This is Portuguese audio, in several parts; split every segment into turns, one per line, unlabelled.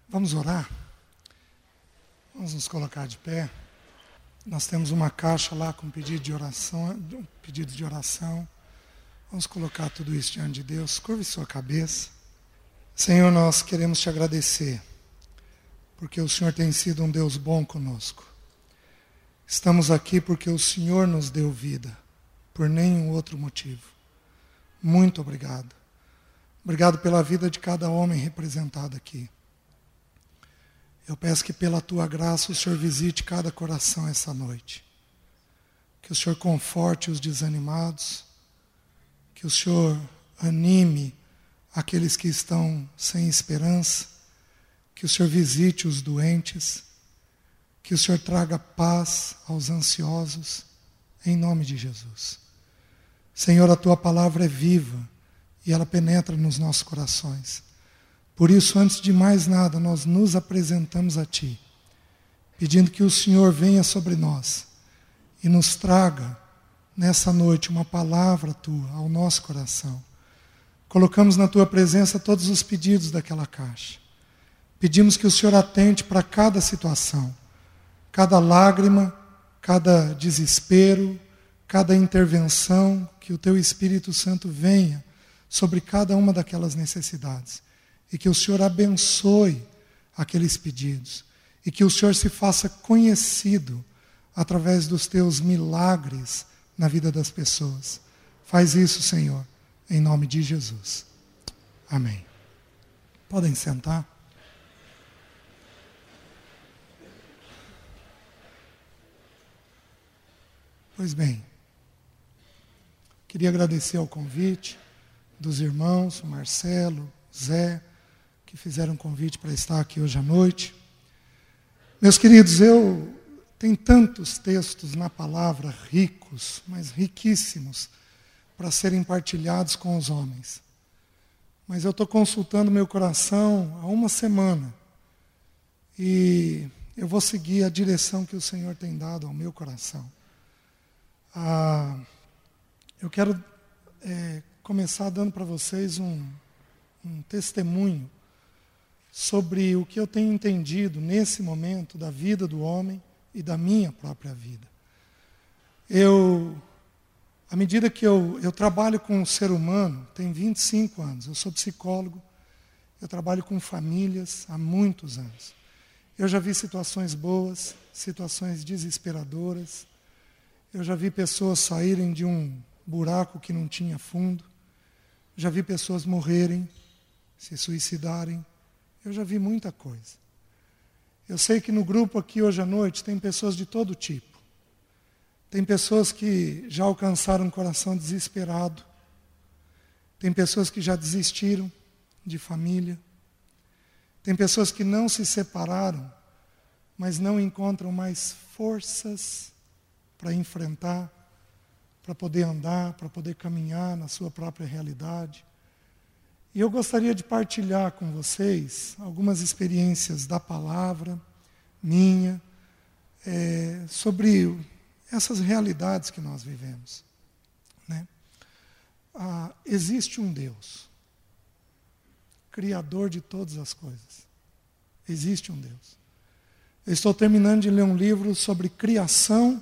Vamos orar? Vamos nos colocar de pé. Nós temos uma caixa lá com pedido de oração. Vamos colocar tudo isso diante de Deus. Curve sua cabeça. Senhor, nós queremos te agradecer, porque o Senhor tem sido um Deus bom conosco. Estamos aqui porque o Senhor nos deu vida, por nenhum outro motivo. Muito obrigado. Obrigado pela vida de cada homem representado aqui. Eu peço que pela tua graça o Senhor visite cada coração essa noite. Que o Senhor conforte os desanimados. Que o Senhor anime aqueles que estão sem esperança. Que o Senhor visite os doentes. Que o Senhor traga paz aos ansiosos. Em nome de Jesus. Senhor, a tua palavra é viva e ela penetra nos nossos corações. Por isso, antes de mais nada, nós nos apresentamos a Ti, pedindo que o Senhor venha sobre nós e nos traga, nessa noite, uma palavra Tua ao nosso coração. Colocamos na Tua presença todos os pedidos daquela caixa. Pedimos que o Senhor atente para cada situação, cada lágrima, cada desespero, cada intervenção, que o Teu Espírito Santo venha sobre cada uma daquelas necessidades. E que o Senhor abençoe aqueles pedidos. E que o Senhor se faça conhecido através dos teus milagres na vida das pessoas. Faz isso, Senhor, em nome de Jesus. Amém. Podem sentar. Pois bem, queria agradecer ao convite dos irmãos, o Marcelo, Zé, que fizeram um convite para estar aqui hoje à noite. Meus queridos, tem tantos textos na palavra ricos, mas riquíssimos, para serem partilhados com os homens. Mas eu estou consultando meu coração há uma semana e eu vou seguir a direção que o Senhor tem dado ao meu coração. Eu quero começar dando para vocês um testemunho sobre o que eu tenho entendido nesse momento da vida do homem e da minha própria vida. À medida que eu trabalho com o ser humano, tem 25 anos, eu sou psicólogo, eu trabalho com famílias há muitos anos. Eu já vi situações boas, situações desesperadoras, eu já vi pessoas saírem de um buraco que não tinha fundo, já vi pessoas morrerem, se suicidarem, eu já vi muita coisa. Eu sei que no grupo aqui hoje à noite tem pessoas de todo tipo. Tem pessoas que já alcançaram um coração desesperado. Tem pessoas que já desistiram de família. Tem pessoas que não se separaram, mas não encontram mais forças para enfrentar, para poder andar, para poder caminhar na sua própria realidade. E eu gostaria de partilhar com vocês algumas experiências da palavra, minha, sobre essas realidades que nós vivemos. Né? Existe um Deus, Criador de todas as coisas. Existe um Deus. Eu estou terminando de ler um livro sobre criação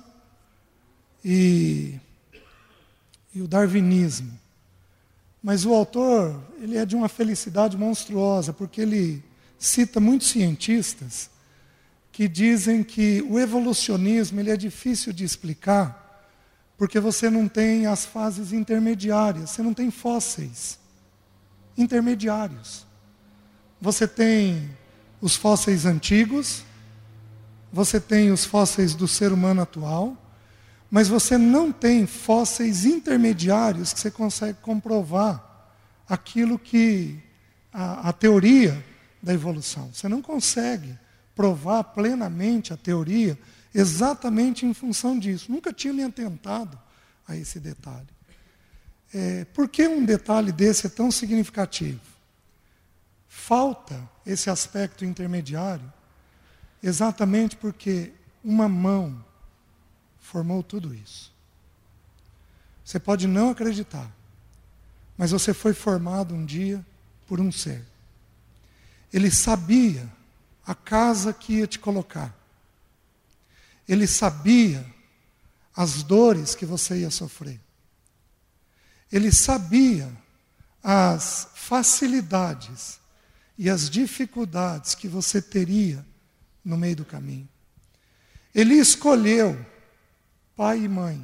e o darwinismo. Mas o autor, ele é de uma felicidade monstruosa, porque ele cita muitos cientistas que dizem que o evolucionismo ele é difícil de explicar, porque você não tem as fases intermediárias, você não tem fósseis intermediários. Você tem os fósseis antigos, você tem os fósseis do ser humano atual, mas você não tem fósseis intermediários que você consegue comprovar aquilo que a teoria da evolução. Você não consegue provar plenamente a teoria exatamente em função disso. Nunca tinha me atentado a esse detalhe. Por que um detalhe desse é tão significativo? Falta esse aspecto intermediário exatamente porque uma mão formou tudo isso. Você pode não acreditar, mas você foi formado um dia por um ser. Ele sabia a casa que ia te colocar. Ele sabia as dores que você ia sofrer. Ele sabia as facilidades e as dificuldades que você teria no meio do caminho. Ele escolheu pai e mãe.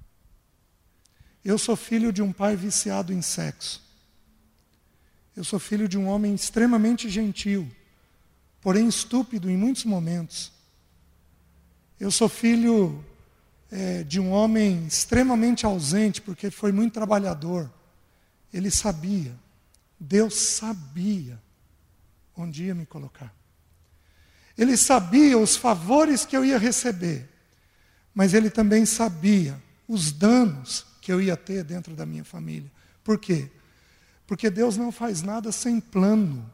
Eu sou filho de um pai viciado em sexo. Eu sou filho de um homem extremamente gentil, porém estúpido em muitos momentos. Eu sou filho de um homem extremamente ausente, porque foi muito trabalhador. Ele sabia, Deus sabia onde ia me colocar. Ele sabia os favores que eu ia receber, mas Ele também sabia os danos que eu ia ter dentro da minha família. Por quê? Porque Deus não faz nada sem plano.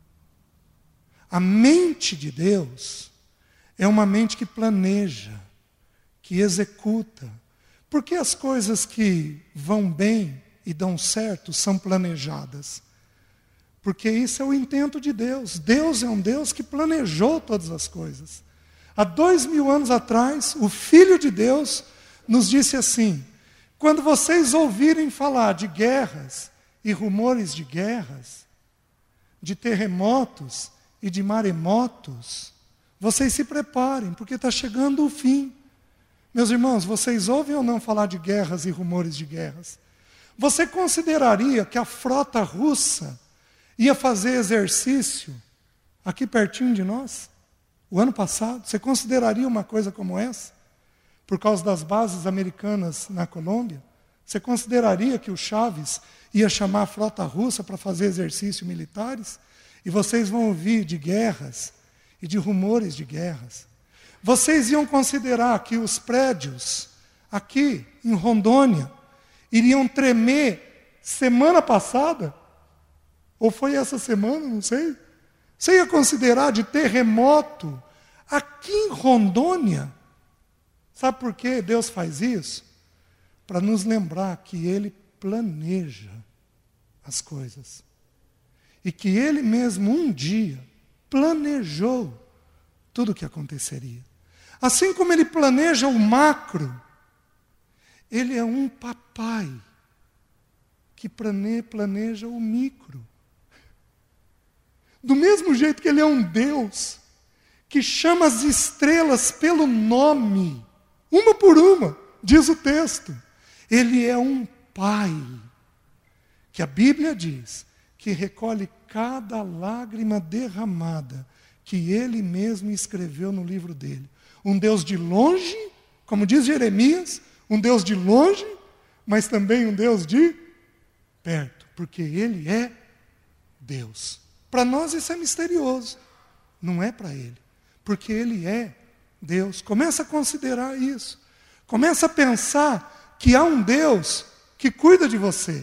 A mente de Deus é uma mente que planeja, que executa. Porque as coisas que vão bem e dão certo são planejadas? Porque isso é o intento de Deus. Deus é um Deus que planejou todas as coisas. Há 2000 anos atrás, o Filho de Deus nos disse assim: quando vocês ouvirem falar de guerras e rumores de guerras, de terremotos e de maremotos, vocês se preparem, porque está chegando o fim. Meus irmãos, vocês ouvem ou não falar de guerras e rumores de guerras? Você consideraria que a frota russa ia fazer exercício aqui pertinho de nós? O ano passado, você consideraria uma coisa como essa? Por causa das bases americanas na Colômbia? Você consideraria que o Chaves ia chamar a frota russa para fazer exercícios militares? E vocês vão ouvir de guerras e de rumores de guerras. Vocês iam considerar que os prédios aqui em Rondônia iriam tremer semana passada? Ou foi essa semana, não sei. Você ia considerar de terremoto aqui em Rondônia? Sabe por que Deus faz isso? Para nos lembrar que Ele planeja as coisas. E que Ele mesmo um dia planejou tudo o que aconteceria. Assim como Ele planeja o macro, Ele é um papai que planeja o micro. Do mesmo jeito que Ele é um Deus que chama as estrelas pelo nome, uma por uma, diz o texto. Ele é um pai, que a Bíblia diz, que recolhe cada lágrima derramada, que Ele mesmo escreveu no livro dele. Um Deus de longe, como diz Jeremias, um Deus de longe, mas também um Deus de perto, porque Ele é Deus. Para nós isso é misterioso, não é para Ele, porque Ele é Deus. Começa a considerar isso. Começa a pensar que há um Deus que cuida de você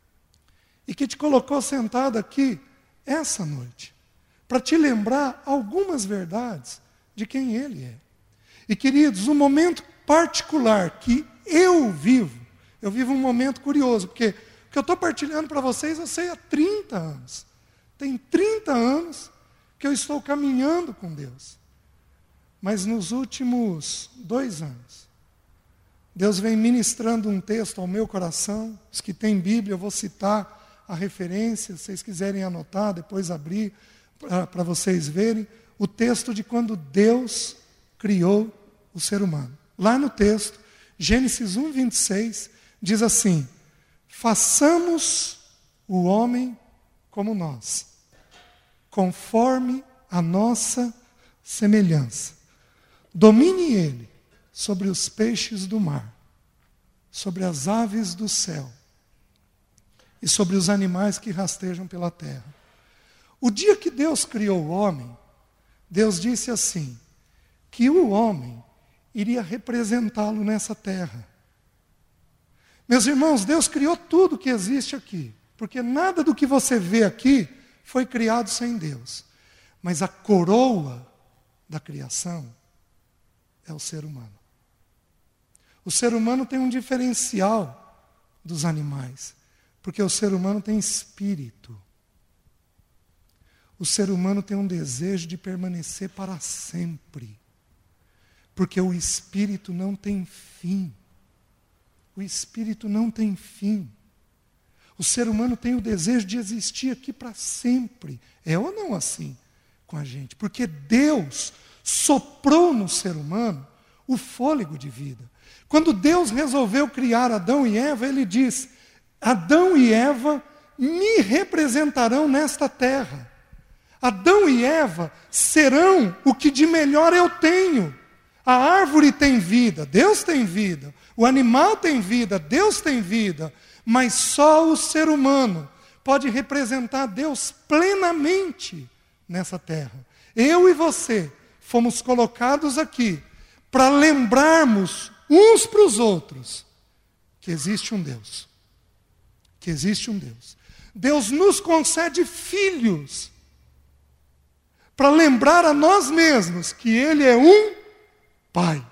e que te colocou sentado aqui essa noite para te lembrar algumas verdades de quem Ele é. E, queridos, um momento particular que eu vivo um momento curioso, porque o que eu estou partilhando para vocês eu sei há 30 anos. Tem 30 anos que eu estou caminhando com Deus. Mas nos últimos 2 anos, Deus vem ministrando um texto ao meu coração. Os que têm Bíblia, eu vou citar a referência, se vocês quiserem anotar, depois abrir para vocês verem, o texto de quando Deus criou o ser humano. Lá no texto, Gênesis 1:26, diz assim: façamos o homem como nós, conforme a nossa semelhança. Domine ele sobre os peixes do mar, sobre as aves do céu e sobre os animais que rastejam pela terra. O dia que Deus criou o homem, Deus disse assim, que o homem iria representá-lo nessa terra. Meus irmãos, Deus criou tudo que existe aqui, porque nada do que você vê aqui foi criado sem Deus. Mas a coroa da criação é o ser humano. O ser humano tem um diferencial dos animais, porque o ser humano tem espírito. O ser humano tem um desejo de permanecer para sempre. Porque o espírito não tem fim. O espírito não tem fim. O ser humano tem o desejo de existir aqui para sempre. É ou não assim com a gente? Porque Deus soprou no ser humano o fôlego de vida. Quando Deus resolveu criar Adão e Eva, Ele diz: Adão e Eva me representarão nesta terra. Adão e Eva serão o que de melhor eu tenho. A árvore tem vida, Deus tem vida. O animal tem vida, Deus tem vida. Mas só o ser humano pode representar Deus plenamente nessa terra. Eu e você fomos colocados aqui para lembrarmos uns para os outros que existe um Deus. Que existe um Deus. Deus nos concede filhos para lembrar a nós mesmos que Ele é um Pai.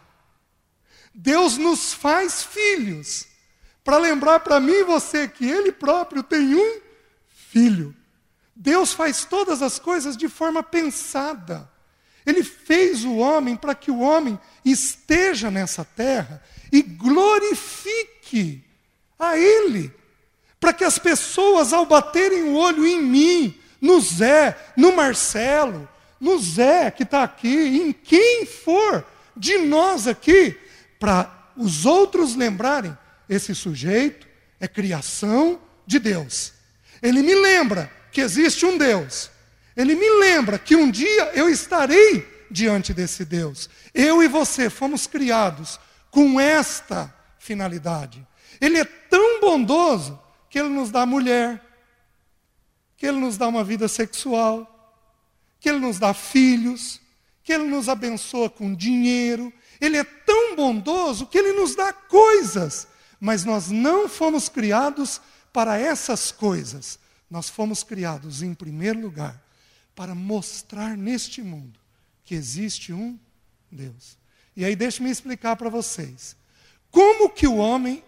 Deus nos faz filhos para lembrar para mim e você que Ele próprio tem um filho. Deus faz todas as coisas de forma pensada. Ele fez o homem para que o homem esteja nessa terra e glorifique a Ele. Para que as pessoas, ao baterem o olho em mim, no Zé, no Marcelo, no Zé que está aqui, em quem for de nós aqui, para os outros lembrarem, esse sujeito é criação de Deus. Ele me lembra que existe um Deus. Ele me lembra que um dia eu estarei diante desse Deus. Eu e você fomos criados com esta finalidade. Ele é tão bondoso que Ele nos dá mulher, que Ele nos dá uma vida sexual, que Ele nos dá filhos, que Ele nos abençoa com dinheiro. Ele é tão bondoso que Ele nos dá coisas. Mas nós não fomos criados para essas coisas. Nós fomos criados, em primeiro lugar, para mostrar neste mundo que existe um Deus. E aí deixe-me explicar para vocês. Como que o homem,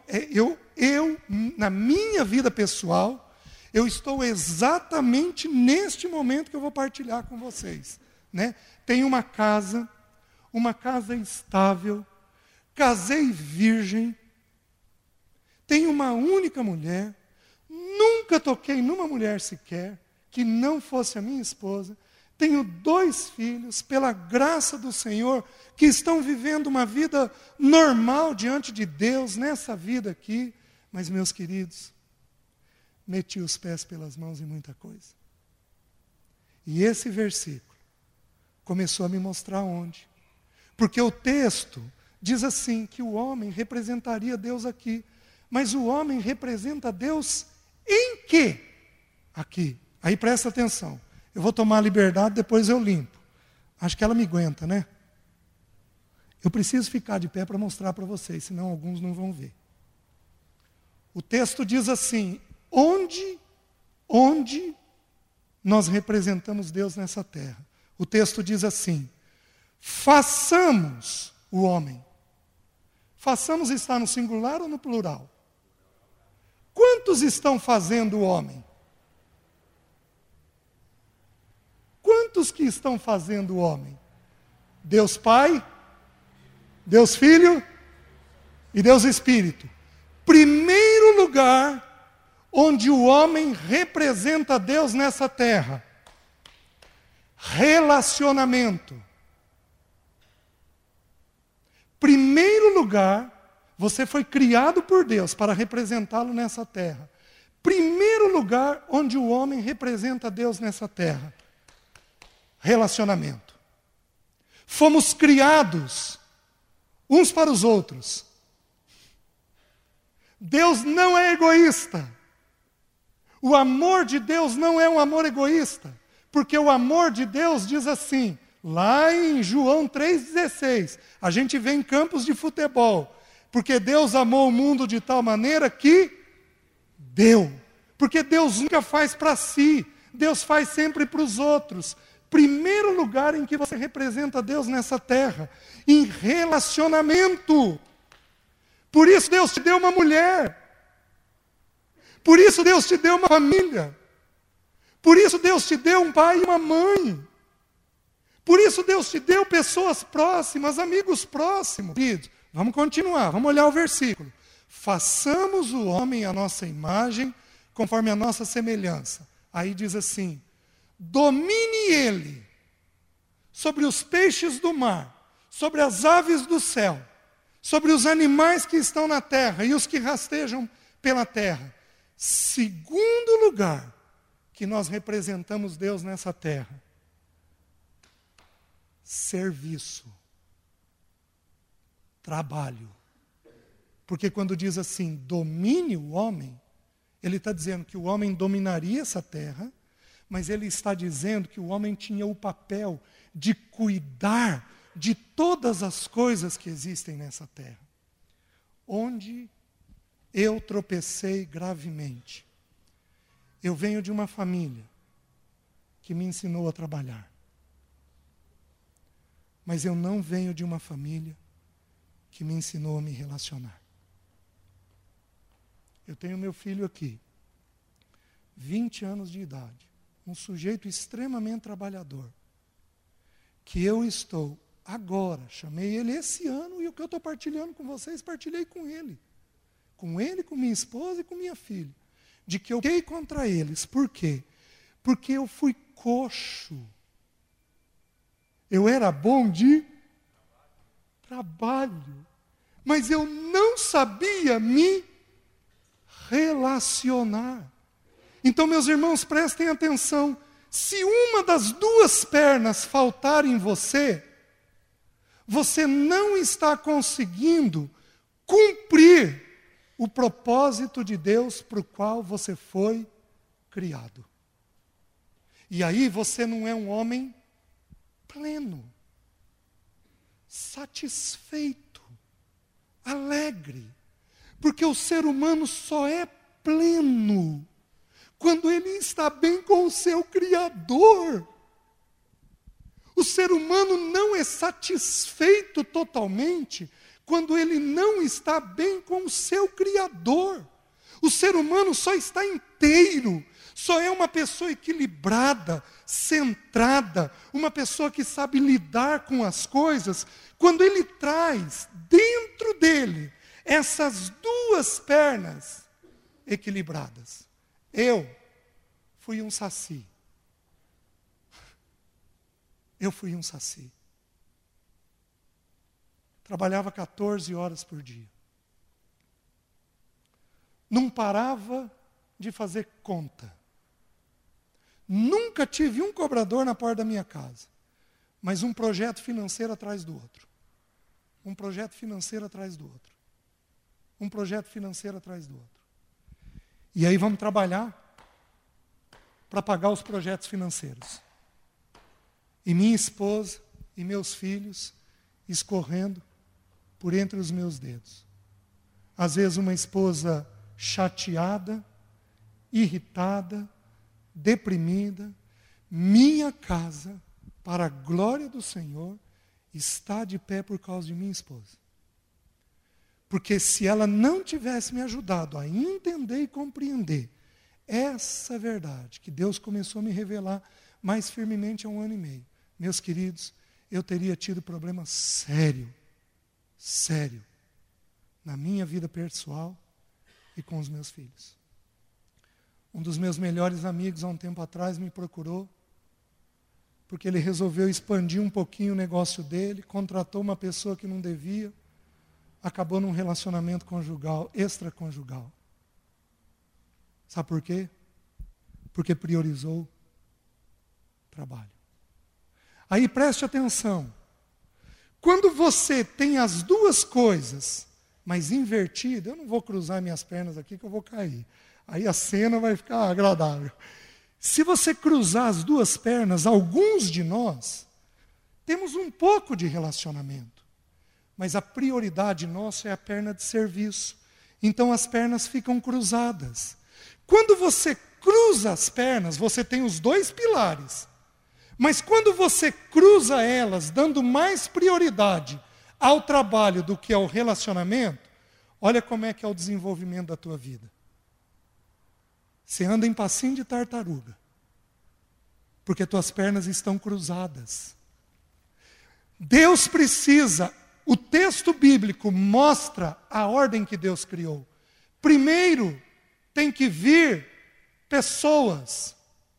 na minha vida pessoal, eu estou exatamente neste momento que eu vou partilhar com vocês. Né? Tenho uma casa estável, casei virgem, tenho uma única mulher, nunca toquei numa mulher sequer, que não fosse a minha esposa, tenho 2 filhos, pela graça do Senhor, que estão vivendo uma vida normal diante de Deus, nessa vida aqui. Mas, meus queridos, meti os pés pelas mãos em muita coisa. E esse versículo começou a me mostrar onde. Porque o texto diz assim, que o homem representaria Deus aqui. Mas o homem representa Deus em quê? Aqui. Aí presta atenção. Eu vou tomar a liberdade, depois eu limpo. Acho que ela me aguenta, né? Eu preciso ficar de pé para mostrar para vocês, senão alguns não vão ver. O texto diz assim, onde nós representamos Deus nessa terra? O texto diz assim, façamos o homem. Façamos está no singular ou no plural? Quantos estão fazendo o homem? Quantos que estão fazendo o homem? Deus Pai, Deus Filho e Deus Espírito. Primeiro lugar onde o homem representa Deus nessa terra. Relacionamento. Primeiro lugar, você foi criado por Deus para representá-lo nessa terra. Primeiro lugar onde o homem representa Deus nessa terra. Relacionamento. Fomos criados uns para os outros. Deus não é egoísta. O amor de Deus não é um amor egoísta. Porque o amor de Deus diz assim, lá em João 3,16, a gente vê em campos de futebol. Porque Deus amou o mundo de tal maneira que deu. Porque Deus nunca faz para si. Deus faz sempre para os outros. Primeiro lugar em que você representa Deus nessa terra, em relacionamento. Por isso Deus te deu uma mulher. Por isso Deus te deu uma família. Por isso Deus te deu um pai e uma mãe. Por isso Deus te deu pessoas próximas, amigos próximos. Queridos, vamos continuar, vamos olhar o versículo. Façamos o homem à nossa imagem, conforme a nossa semelhança. Aí diz assim, domine ele sobre os peixes do mar, sobre as aves do céu, sobre os animais que estão na terra e os que rastejam pela terra. Segundo lugar que nós representamos Deus nessa terra, serviço, trabalho. Porque quando diz assim, domine o homem, ele está dizendo que o homem dominaria essa terra, mas ele está dizendo que o homem tinha o papel de cuidar de todas as coisas que existem nessa terra. Onde eu tropecei gravemente. Eu venho de uma família que me ensinou a trabalhar. Mas eu não venho de uma família que me ensinou a me relacionar. Eu tenho meu filho aqui, 20 anos de idade, um sujeito extremamente trabalhador, que eu estou agora, chamei ele esse ano, e o que eu estou partilhando com vocês, partilhei com ele, com minha esposa e com minha filha, de que eu fiquei contra eles. Por quê? Porque eu fui coxo. Eu era bom de trabalho, mas eu não sabia me relacionar. Então, meus irmãos, prestem atenção. Se uma das duas pernas faltar em você, você não está conseguindo cumprir o propósito de Deus para o qual você foi criado. E aí você não é um homem pleno, satisfeito, alegre. Porque o ser humano só é pleno quando ele está bem com o seu Criador. O ser humano não é satisfeito totalmente quando ele não está bem com o seu Criador. O ser humano só está inteiro, só é uma pessoa equilibrada, centrada, uma pessoa que sabe lidar com as coisas, quando ele traz dentro dele essas duas pernas equilibradas. Eu fui um saci. Eu fui um saci. Trabalhava 14 horas por dia. Não parava de fazer conta. Nunca tive um cobrador na porta da minha casa, mas um projeto financeiro atrás do outro. Um projeto financeiro atrás do outro. Um projeto financeiro atrás do outro. E aí vamos trabalhar para pagar os projetos financeiros. E minha esposa e meus filhos escorrendo por entre os meus dedos. Às vezes uma esposa chateada, irritada, deprimida. Minha casa, para a glória do Senhor, está de pé por causa de minha esposa. Porque se ela não tivesse me ajudado a entender e compreender essa verdade que Deus começou a me revelar mais firmemente há 1 ano e meio, meus queridos, eu teria tido problema sério na minha vida pessoal e com os meus filhos. Um dos meus melhores amigos, há um tempo atrás, me procurou, porque ele resolveu expandir um pouquinho o negócio dele, contratou uma pessoa que não devia, acabou num relacionamento conjugal, extraconjugal. Sabe por quê? Porque priorizou trabalho. Aí preste atenção. Quando você tem as duas coisas, mas invertido, eu não vou cruzar minhas pernas aqui que eu vou cair. Aí a cena vai ficar agradável. Se você cruzar as duas pernas, alguns de nós temos um pouco de relacionamento. Mas a prioridade nossa é a perna de serviço. Então as pernas ficam cruzadas. Quando você cruza as pernas, você tem os dois pilares. Mas quando você cruza elas, dando mais prioridade ao trabalho do que ao relacionamento, olha como é que é o desenvolvimento da tua vida. Você anda em passinho de tartaruga. Porque tuas pernas estão cruzadas. Deus precisa, o texto bíblico mostra a ordem que Deus criou. Primeiro, tem que vir pessoas.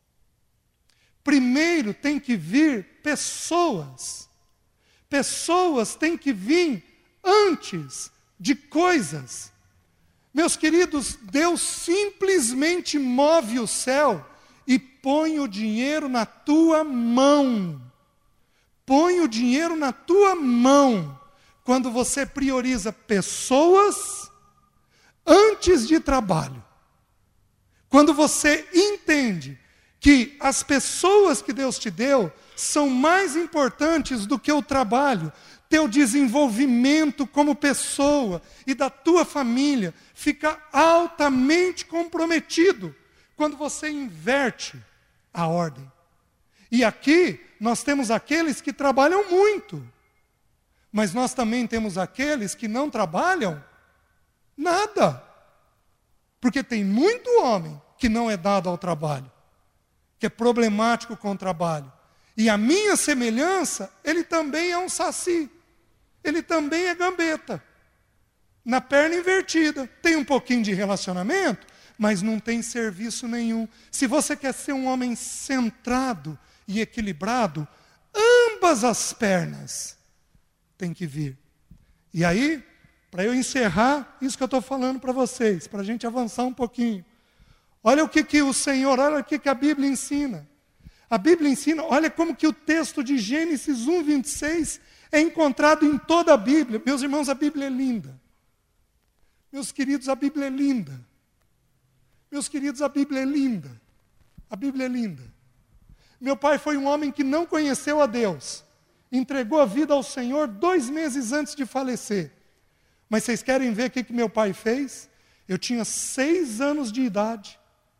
Primeiro tem que vir pessoas. Pessoas têm que vir antes de coisas. Meus queridos, Deus simplesmente move o céu e põe o dinheiro na tua mão. Põe o dinheiro na tua mão. Quando você prioriza pessoas antes de trabalho. Quando você entende que as pessoas que Deus te deu são mais importantes do que o trabalho, teu desenvolvimento como pessoa e da tua família fica altamente comprometido quando você inverte a ordem. E aqui nós temos aqueles que trabalham muito, mas nós também temos aqueles que não trabalham nada. Porque tem muito homem que não é dado ao trabalho, que é problemático com o trabalho. E a minha semelhança, ele também é um saci. Ele também é gambeta. Na perna invertida. Tem um pouquinho de relacionamento, mas não tem serviço nenhum. Se você quer ser um homem centrado e equilibrado, ambas as pernas têm que vir. E aí, para eu encerrar isso que eu estou falando para vocês, para a gente avançar um pouquinho. Olha o que o Senhor, olha o que a Bíblia ensina. A Bíblia ensina, olha como que o texto de Gênesis 1:26 é encontrado em toda a Bíblia. Meus irmãos, a Bíblia é linda. Meus queridos, a Bíblia é linda. Meus queridos, a Bíblia é linda. A Bíblia é linda. Meu pai foi um homem que não conheceu a Deus. Entregou a vida ao Senhor 2 meses antes de falecer. Mas vocês querem ver o que meu pai fez? Eu tinha 6 anos de idade.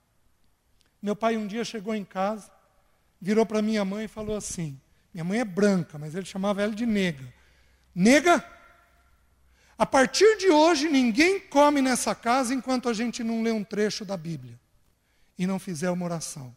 Meu pai um dia chegou em casa, virou para minha mãe e falou assim, minha mãe é branca, mas ele chamava ela de nega. Nega, a partir de hoje ninguém come nessa casa enquanto a gente não lê um trecho da Bíblia e não fizer uma oração.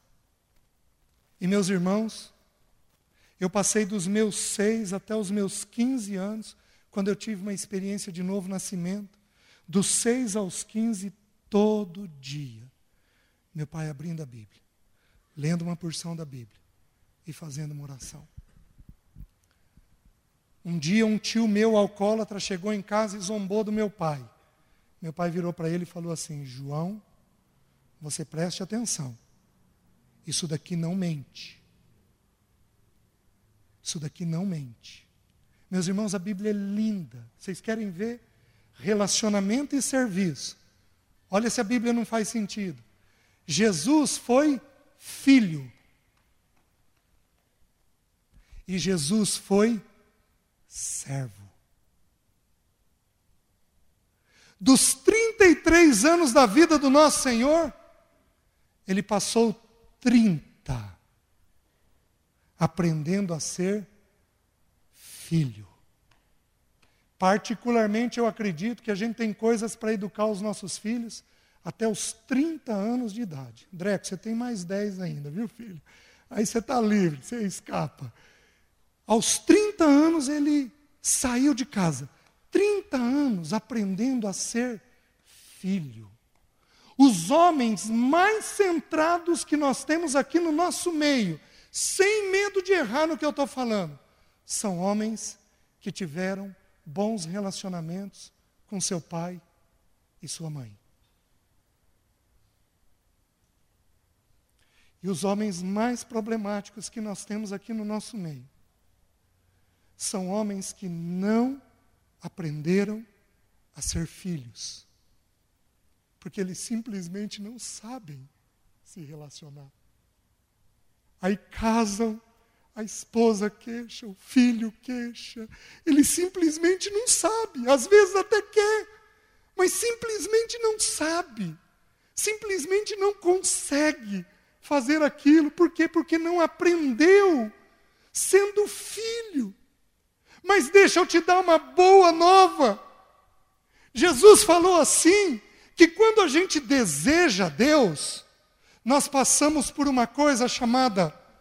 E meus irmãos, eu passei dos meus 6 até os meus 15 anos, quando eu tive uma experiência de novo nascimento, dos 6 aos 15, todo dia, meu pai abrindo a Bíblia, lendo uma porção da Bíblia e fazendo uma oração. Um dia um tio meu alcoólatra chegou em casa e zombou do meu pai. Meu pai virou para ele e falou assim, João, você preste atenção, isso daqui não mente. Isso daqui não mente. Meus irmãos, a Bíblia é linda. Vocês querem ver? Relacionamento e serviço. Olha se a Bíblia não faz sentido. Jesus foi filho. E Jesus foi servo. Dos 33 anos da vida do nosso Senhor, ele passou 30 aprendendo a ser filho. Particularmente eu acredito que a gente tem coisas para educar os nossos filhos até os 30 anos de idade. Dreco, você tem mais 10 ainda, viu, filho? Aí você está livre, você escapa. Aos 30 anos ele saiu de casa. 30 anos aprendendo a ser filho. Os homens mais centrados que nós temos aqui no nosso meio, sem medo de errar no que eu estou falando, são homens que tiveram bons relacionamentos com seu pai e sua mãe. E os homens mais problemáticos que nós temos aqui no nosso meio são homens que não aprenderam a ser filhos, porque eles simplesmente não sabem se relacionar. Aí casam, a esposa queixa, o filho queixa, ele simplesmente não sabe, às vezes até quer, mas simplesmente não sabe, simplesmente não consegue fazer aquilo. Por quê? Porque não aprendeu sendo filho. Mas deixa eu te dar uma boa nova. Jesus falou assim, que quando a gente deseja Deus, nós passamos por uma coisa chamada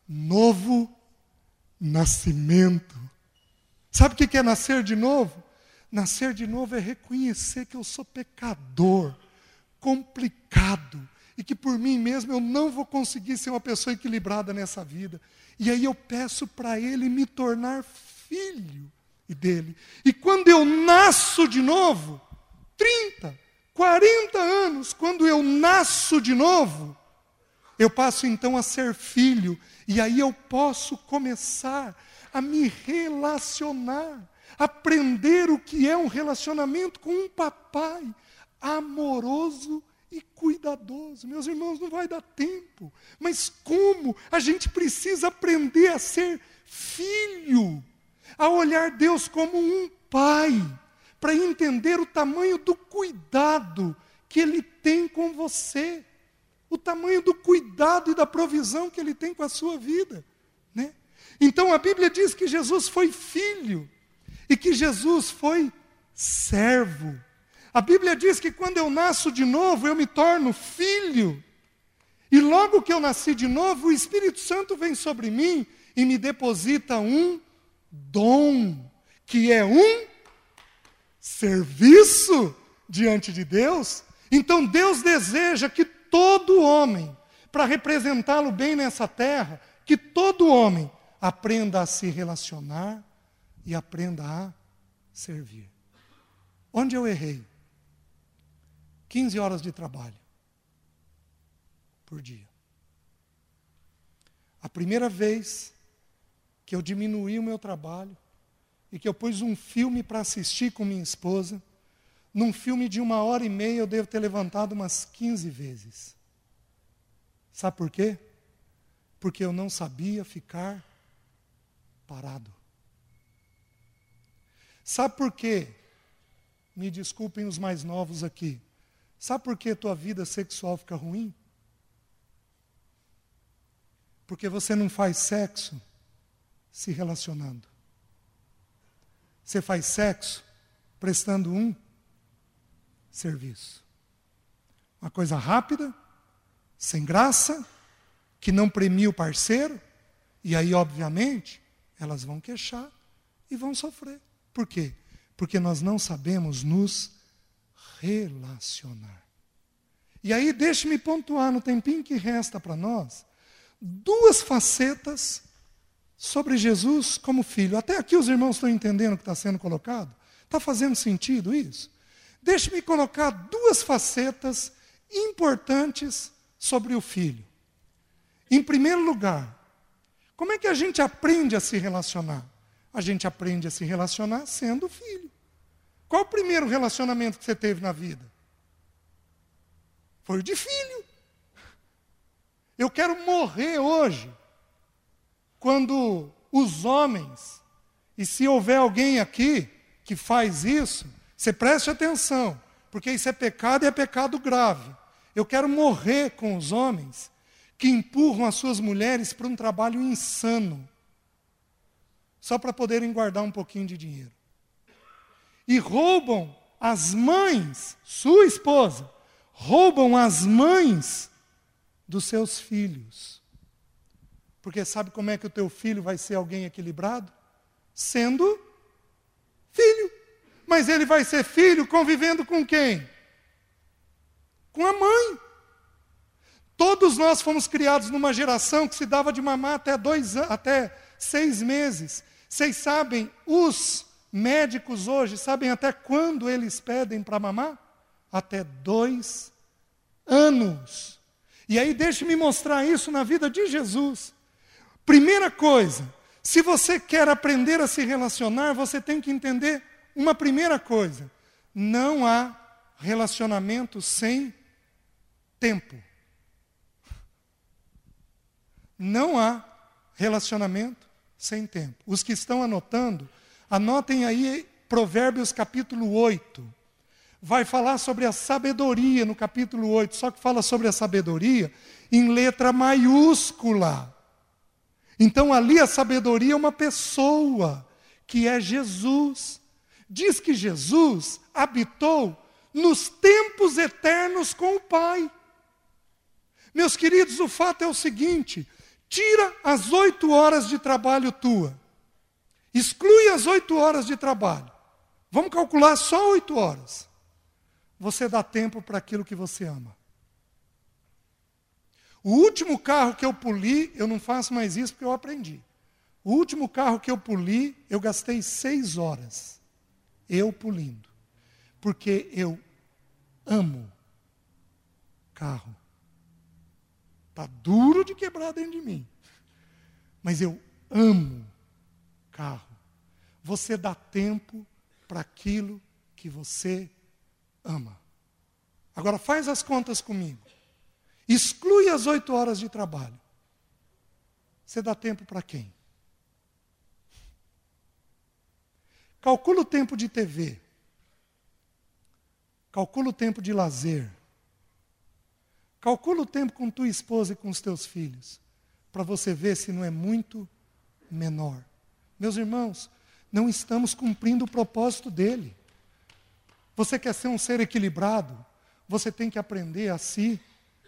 novo nascimento. Sabe o que é nascer de novo? Nascer de novo é reconhecer que eu sou pecador, complicado, e que por mim mesmo eu não vou conseguir ser uma pessoa equilibrada nessa vida. E aí eu peço para Ele me tornar filho dele. E quando eu nasço de novo, 30, 40 anos, quando eu nasço de novo, eu passo então a ser filho. E aí eu posso começar a me relacionar, aprender o que é um relacionamento com um papai amoroso e cuidadoso. Meus irmãos, não vai dar tempo. Mas como a gente precisa aprender a ser filho, a olhar Deus como um pai, para entender o tamanho do cuidado que Ele tem com você, o tamanho do cuidado e da provisão que Ele tem com a sua vida, né? Então a Bíblia diz que Jesus foi filho e que Jesus foi servo. A Bíblia diz que quando eu nasço de novo, eu me torno filho. E logo que eu nasci de novo, o Espírito Santo vem sobre mim e me deposita um dom, que é um serviço diante de Deus. Então Deus deseja que todo homem, para representá-lo bem nessa terra, que todo homem aprenda a se relacionar e aprenda a servir. Onde eu errei? 15 horas de trabalho por dia. A primeira vez que eu diminuí o meu trabalho e que eu pus um filme para assistir com minha esposa, num filme de 1h30 eu devo ter levantado umas 15 vezes. Sabe por quê? Porque eu não sabia ficar parado. Sabe por quê? Me desculpem os mais novos aqui. Sabe por que tua vida sexual fica ruim? Porque você não faz sexo se relacionando. Você faz sexo prestando um serviço. Uma coisa rápida, sem graça, que não premia o parceiro, e aí, obviamente, elas vão queixar e vão sofrer. Por quê? Porque nós não sabemos nos relacionar. E aí, deixe-me pontuar no tempinho que resta para nós, 2 facetas sobre Jesus como filho. Até aqui os irmãos estão entendendo o que está sendo colocado? Está fazendo sentido isso? Deixe-me colocar 2 facetas importantes sobre o filho. Em primeiro lugar, como é que a gente aprende a se relacionar? A gente aprende a se relacionar sendo filho. Qual o primeiro relacionamento que você teve na vida? Foi o de filho. Eu quero morrer hoje, quando os homens, e se houver alguém aqui que faz isso, você preste atenção, porque isso é pecado e é pecado grave. Eu quero morrer com os homens que empurram as suas mulheres para um trabalho insano, só para poderem guardar um pouquinho de dinheiro. E roubam as mães, sua esposa, roubam as mães dos seus filhos. Porque sabe como é que o teu filho vai ser alguém equilibrado? Sendo filho. Mas ele vai ser filho convivendo com quem? Com a mãe. Todos nós fomos criados numa geração que se dava de mamar até 6 meses. Vocês sabem, os médicos hoje sabem até quando eles pedem para mamar? Até 2 anos. E aí deixe-me mostrar isso na vida de Jesus. Primeira coisa, se você quer aprender a se relacionar, você tem que entender uma primeira coisa. Não há relacionamento sem tempo. Não há relacionamento sem tempo. Os que estão anotando, anotem aí Provérbios capítulo 8. Vai falar sobre a sabedoria no capítulo 8, só que fala sobre a sabedoria em letra maiúscula. Então ali a sabedoria é uma pessoa, que é Jesus. Diz que Jesus habitou nos tempos eternos com o Pai. Meus queridos, o fato é o seguinte, Tira as 8 horas de trabalho tua. Exclui as 8 horas de trabalho. Vamos calcular só 8 horas. Você dá tempo para aquilo que você ama. O último carro que eu poli, eu não faço mais isso porque eu aprendi. O último carro que eu poli, eu gastei 6 horas. Eu polindo. Porque eu amo carro. Está duro de quebrar dentro de mim. Mas eu amo carro. Você dá tempo para aquilo que você ama. Agora faz as contas comigo. Exclui as 8 horas de trabalho. Você dá tempo para quem? Calcula o tempo de TV. Calcula o tempo de lazer. Calcula o tempo com tua esposa e com os teus filhos, para você ver se não é muito menor. Meus irmãos, não estamos cumprindo o propósito dele. Você quer ser um ser equilibrado? Você tem que aprender a se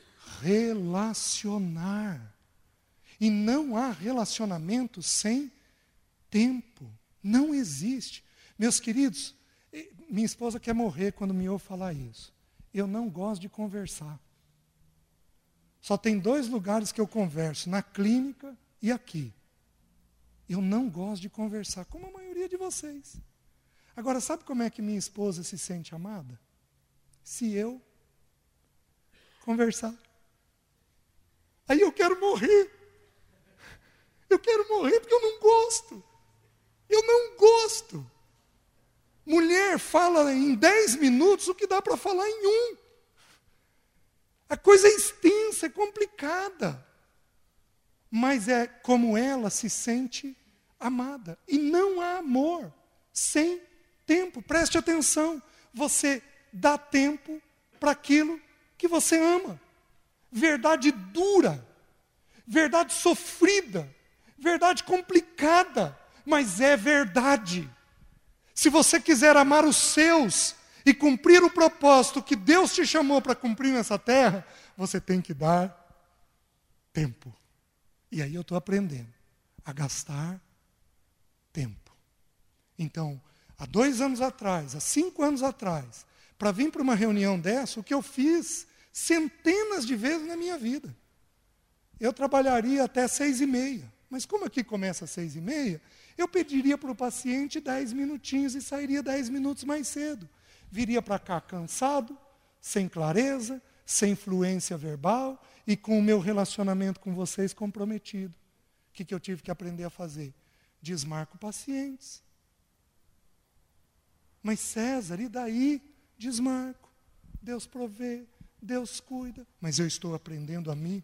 relacionar. E não há relacionamento sem tempo. Não existe. Meus queridos, minha esposa quer morrer quando me ouve falar isso. Eu não gosto de conversar. Só tem 2 lugares que eu converso, na clínica e aqui. Eu não gosto de conversar, como a maioria de vocês. Agora, sabe como é que minha esposa se sente amada? Se eu conversar. Aí eu quero morrer. Eu quero morrer porque eu não gosto. Eu não gosto. Mulher fala em 10 minutos o que dá para falar em 1. A coisa é extensa, é complicada. Mas é como ela se sente amada. E não há amor sem tempo. Preste atenção. Você dá tempo para aquilo que você ama. Verdade dura. Verdade sofrida. Verdade complicada. Mas é verdade. Se você quiser amar os seus e cumprir o propósito que Deus te chamou para cumprir nessa terra, você tem que dar tempo. E aí eu estou aprendendo a gastar tempo. Então, há 2 anos atrás, há 5 anos atrás, para vir para uma reunião dessa, o que eu fiz centenas de vezes na minha vida. Eu trabalharia até 6h30. Mas como aqui começa às 6h30, eu pediria para o paciente 10 minutinhos e sairia 10 minutos mais cedo. Viria para cá cansado, sem clareza, sem fluência verbal e com o meu relacionamento com vocês comprometido. O que eu tive que aprender a fazer? Desmarco pacientes. Mas César, e daí? Desmarco. Deus provê, Deus cuida. Mas eu estou aprendendo a me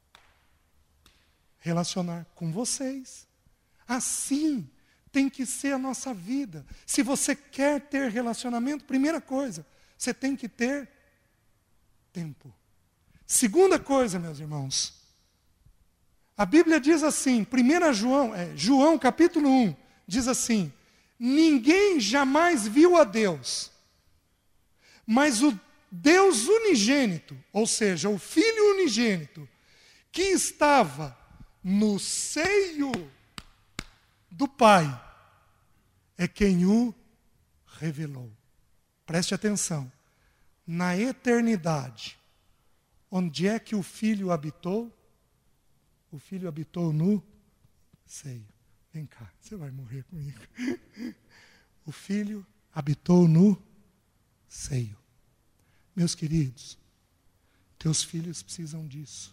relacionar com vocês. Assim tem que ser a nossa vida. Se você quer ter relacionamento, primeira coisa, você tem que ter tempo. Segunda coisa, meus irmãos, a Bíblia diz assim, 1 João capítulo 1, diz assim, ninguém jamais viu a Deus, mas o Deus unigênito, ou seja, o Filho unigênito, que estava no seio do Pai, é quem o revelou. Preste atenção. Na eternidade, onde é que o Filho habitou? O Filho habitou no seio. Vem cá, você vai morrer comigo. O Filho habitou no seio. Meus queridos, teus filhos precisam disso.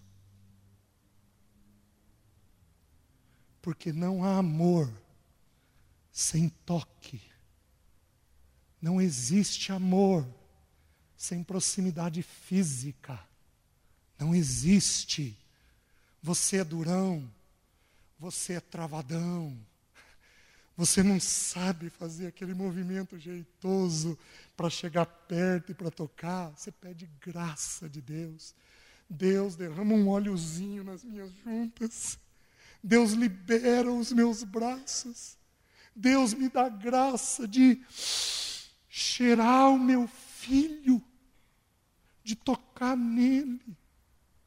Porque não há amor sem toque. Não existe amor sem proximidade física. Não existe. Você é durão, você é travadão, você não sabe fazer aquele movimento jeitoso para chegar perto e para tocar. Você pede graça de Deus. Deus derrama um óleozinho nas minhas juntas. Deus libera os meus braços. Deus me dá graça de cheirar o meu filho, de tocar nele.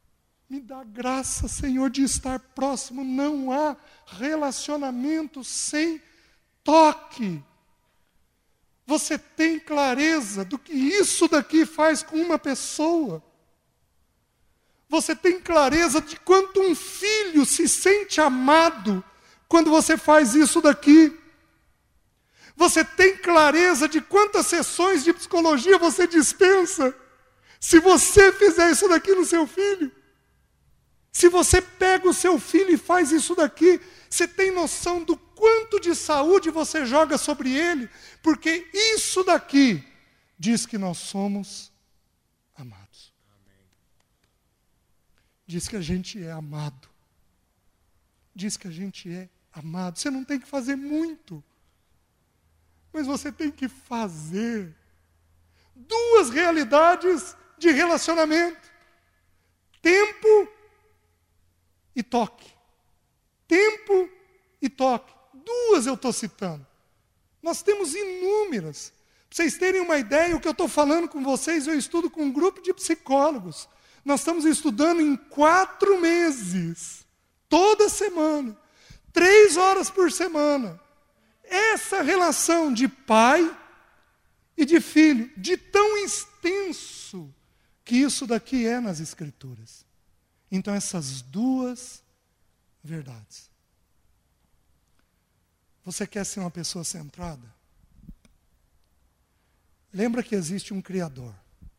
Me dá graça, Senhor, de estar próximo. Não há relacionamento sem toque. Você tem clareza do que isso daqui faz com uma pessoa. Você tem clareza de quanto um filho se sente amado quando você faz isso daqui. Você tem clareza de quantas sessões de psicologia você dispensa se você fizer isso daqui no seu filho. Se você pega o seu filho e faz isso daqui, você tem noção do quanto de saúde você joga sobre ele, porque isso daqui diz que nós somos amados. Amém. Diz que a gente é amado. Diz que a gente é amado. Você não tem que fazer muito, mas você tem que fazer. Duas realidades de relacionamento: tempo e toque. Tempo e toque. Duas eu estou citando. Nós temos inúmeras. Para vocês terem uma ideia, o que eu estou falando com vocês, eu estudo com um grupo de psicólogos. Nós estamos estudando em 4 meses. Toda semana. 3 horas por semana. Essa relação de pai e de filho, de tão extenso que isso daqui é nas Escrituras. Então, essas duas verdades. Você quer ser uma pessoa centrada? Lembra que existe um Criador.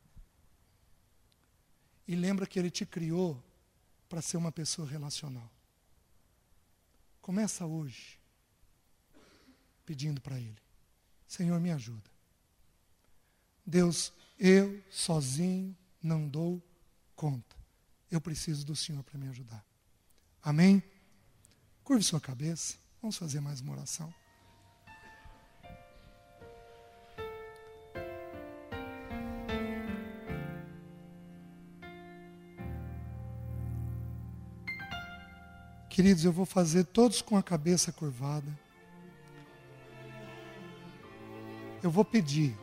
E lembra que Ele te criou para ser uma pessoa relacional. Começa hoje pedindo para Ele: Senhor, me ajuda. Deus, eu sozinho não dou conta. Eu preciso do Senhor para me ajudar. Amém? Curve sua cabeça. Vamos fazer mais uma oração. Queridos, eu vou fazer todos com a cabeça curvada. Eu vou pedir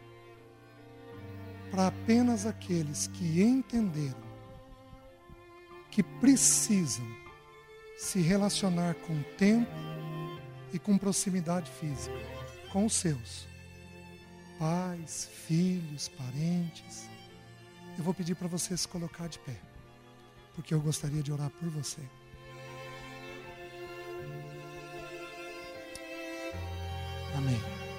para apenas aqueles que entenderam que precisam se relacionar com tempo e com proximidade física, com os seus pais, filhos, parentes. Eu vou pedir para você se colocar de pé, porque eu gostaria de orar por você. Amém.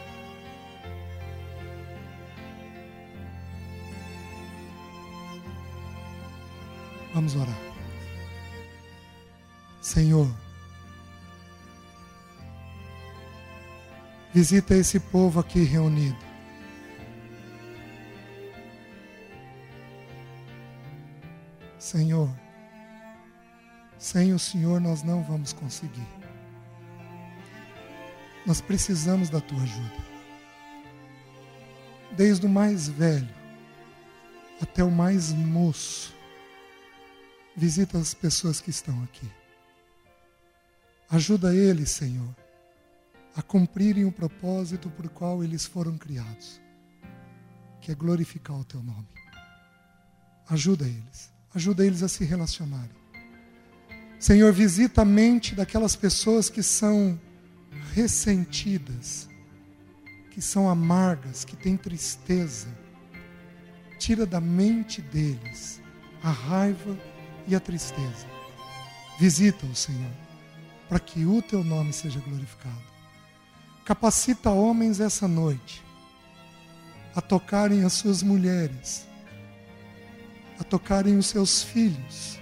Vamos orar. Senhor, visita esse povo aqui reunido. Senhor, sem o Senhor nós não vamos conseguir. Nós precisamos da Tua ajuda. Desde o mais velho até o mais moço, visita as pessoas que estão aqui. Ajuda eles, Senhor, a cumprirem o propósito por qual eles foram criados, que é glorificar o Teu nome. Ajuda eles a se relacionarem. Senhor, visita a mente daquelas pessoas que são ressentidas, que são amargas, que têm tristeza. Tira da mente deles a raiva e a tristeza. Visita-os, Senhor, para que o Teu nome seja glorificado. Capacita homens essa noite a tocarem as suas mulheres, a tocarem os seus filhos,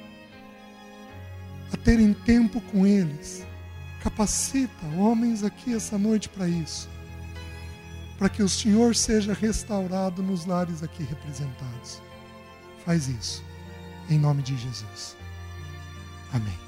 a terem tempo com eles. Capacita homens aqui essa noite para isso, para que o Senhor seja restaurado nos lares aqui representados. Faz isso, em nome de Jesus. Amém.